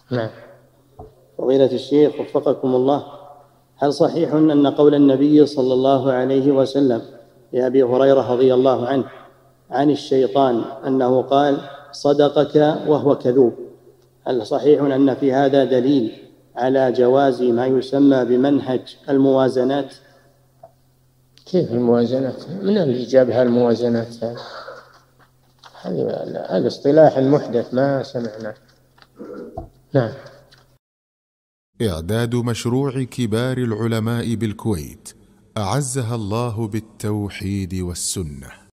نعم. فضيلة الشيخ وفقكم الله، هل صحيح أن قول النبي صلى الله عليه وسلم لأبي هريرة رضي الله عنه عن الشيطان أنه قال صدقك وهو كذوب، هل صحيح أن في هذا دليل على جواز ما يسمى بمنهج الموازنات؟ كيف الموازنات؟ من اللي جابها الموازنات؟ هذا اصطلاح محدث ما سمعنا. نعم. إعداد مشروع كبار العلماء بالكويت أعزها الله بالتوحيد والسنة.